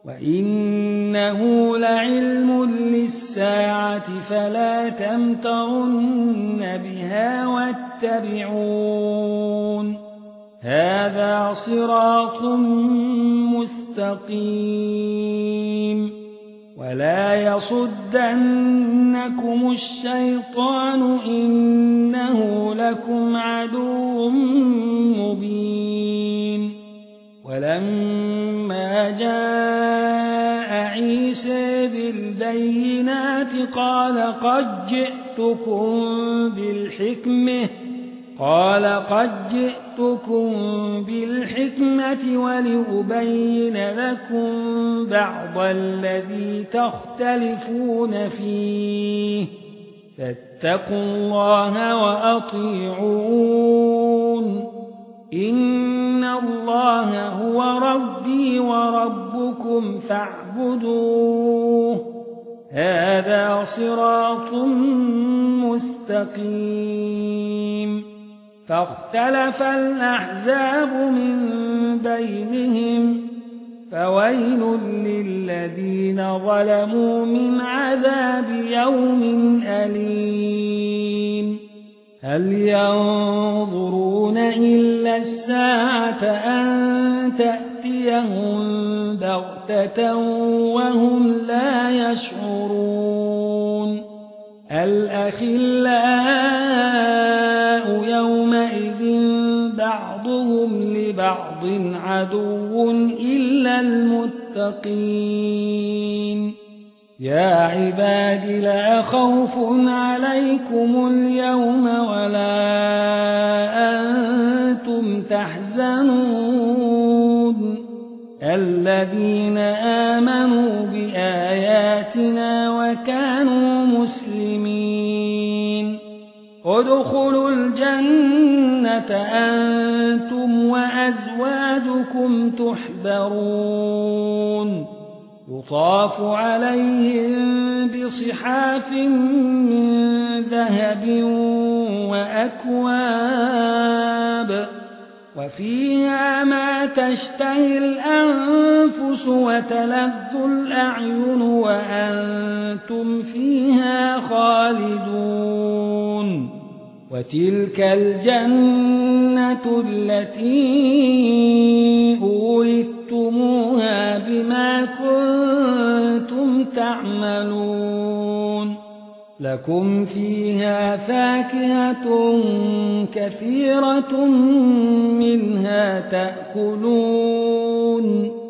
وإنه لعلم للساعة فلا تمترن بها واتبعون هذا صراط مستقيم ولا يصدنكم الشيطان إنه لكم عدو مبين ولما جاء عيسى بالبينات قال قد جئتكم بالحكمة ولأبين لكم بعض الذي تختلفون فيه فاتقوا الله وأطيعون إن الله هو ربي وربكم فاعبدوه هذا صراط مستقيم فاختلف الأحزاب من بينهم فويل للذين ظلموا من عذاب يوم أليم هل ينظرون إلا الساعة أن تأتيهم بغتة وهم لا يشعرون الأخلاء يومئذ بعضهم لبعض عدو إلا المتقين يا عباد لا خوف عليكم اليوم ولا أنتم تحزنون الذين آمنوا بآياتنا وكانوا مسلمين ادخلوا الجنة أنتم وأزواجكم تحبرون يطاف عليهم بصحاف من ذهب وأكواب وفيها ما تشتهي الأنفس وتلذ الأعين وأنتم فيها خالدون وتلك الجنة التي أورثتموها بما كنتم تعملون لكم فيها فاكهة كثيرة منها تأكلون